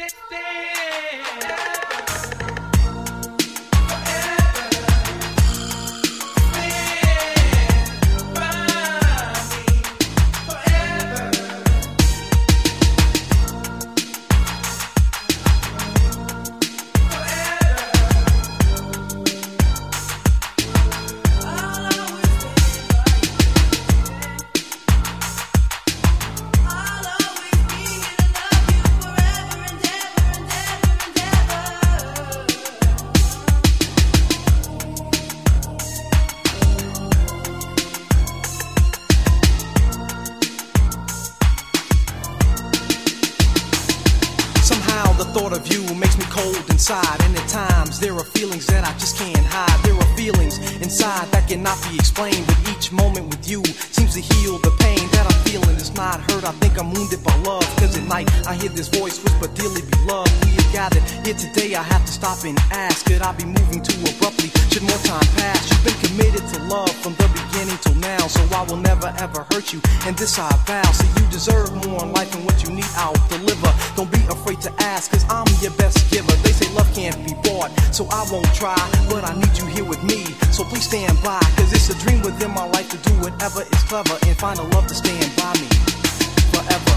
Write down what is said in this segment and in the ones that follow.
thought of you makes me cold inside, and at times there are feelings that I just can't hide. There are feelings inside that cannot be explained, but each moment with you seems to heal the pain that I'm feeling. It's not hurt, I think I'm wounded by love, cause at night I hear this voice whisper, dearly beloved. We are gathered here today, I have to stop and ask, could I be moving too abruptly? Should more time pass? You've been committed to love from the beginning till now, so I will never ever hurt you, and this I vow. See, you deserve more in life, and what you need I'll deliver. Don't be afraid to ask, cause I'm your best giver. They say love can't be bought, so I won't try, but I need you here with me, so please stand by, cause it's a dream within my life to do whatever is clever and find a love to stand by me forever.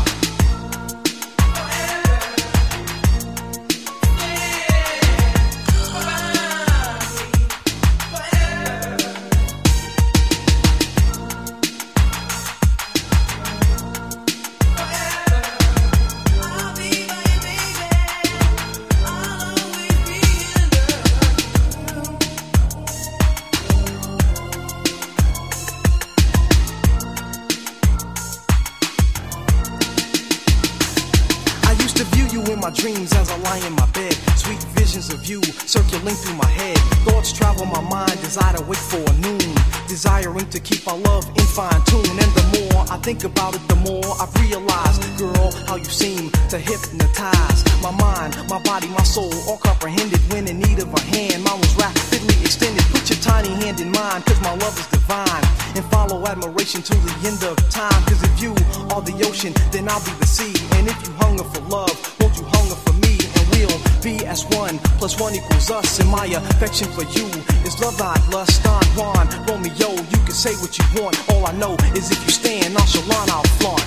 My dreams as I lie in my bed, sweet visions of you circulating through my head. Thoughts travel my mind as I wait for a noon, desiring to keep our love in fine tune. And the more I think about it, the more I've realized, girl, how you seem to hypnotize my mind, my body, my soul, all comprehended when in need of a hand. Mine was rapidly extended. Put your tiny hand in mine, cause my love is divine, and follow admiration to the end of time. Cause if you are the ocean, then I'll be the sea, and if you hunger for love, won't you hunger for me? And we'll be as one, plus one equals us. And my affection for you is love, thy lust. Don Juan, Romeo, you can say what you want. All I know is if you stand nonchalant, I'll flaunt.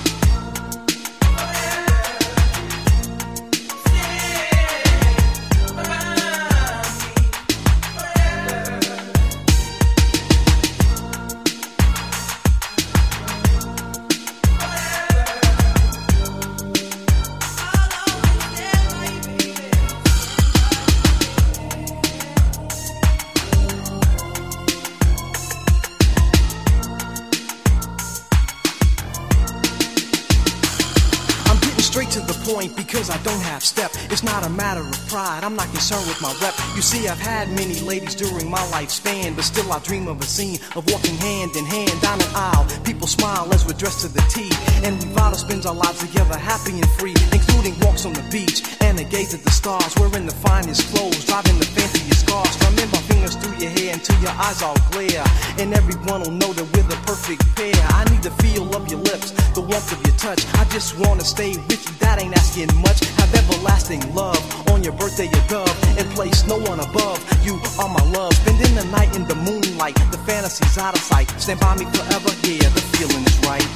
Straight to the point because I don't have step. It's not a matter of pride, I'm not concerned with my rep. You see, I've had many ladies during my lifespan, but still I dream of a scene of walking hand in hand down an aisle. People smile as we're dressed to the T, and we vow to spend our lives together happy and free, including walks on the beach and a gaze at the stars, wearing the finest clothes, driving the fanciest cars, running my fingers through your hair until your eyes all glare, and everyone will know that we're the perfect pair. I need the feel of your lips, the warmth of your touch. I just wanna stay with you, that ain't asking much. Have everlasting love on your birthday, a dove, and place no one above. You are my love, spending the night in the moonlight, the fantasy's out of sight. Stand by me forever, yeah, the feeling is right.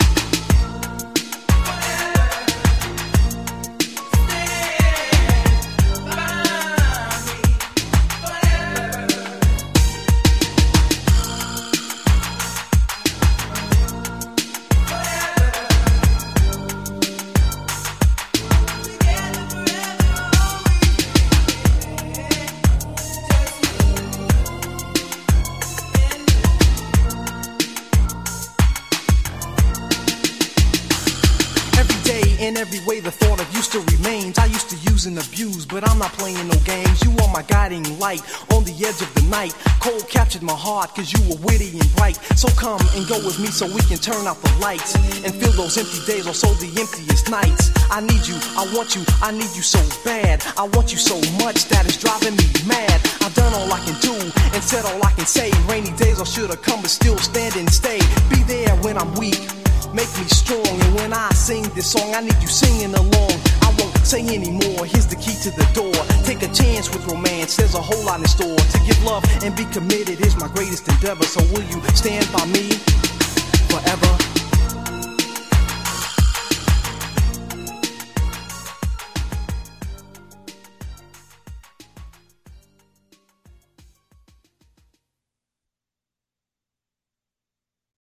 In every way the thought of you still remains. I used to use and abuse, but I'm not playing no games. You are my guiding light on the edge of the night. Cold captured my heart cause you were witty and bright. So come and go with me so we can turn out the lights and fill those empty days, or so the emptiest nights. I need you, I want you, I need you so bad. I want you so much that it's driving me mad. I've done all I can do and said all I can say. Rainy days I should have come but still stand and stay. Be there when I'm weak, make me strong, and when I sing this song, I need you singing along. I won't say anymore. Here's the key to the door. Take a chance with romance, there's a whole lot in store. To give love and be committed is my greatest endeavor. So will you stand by me forever?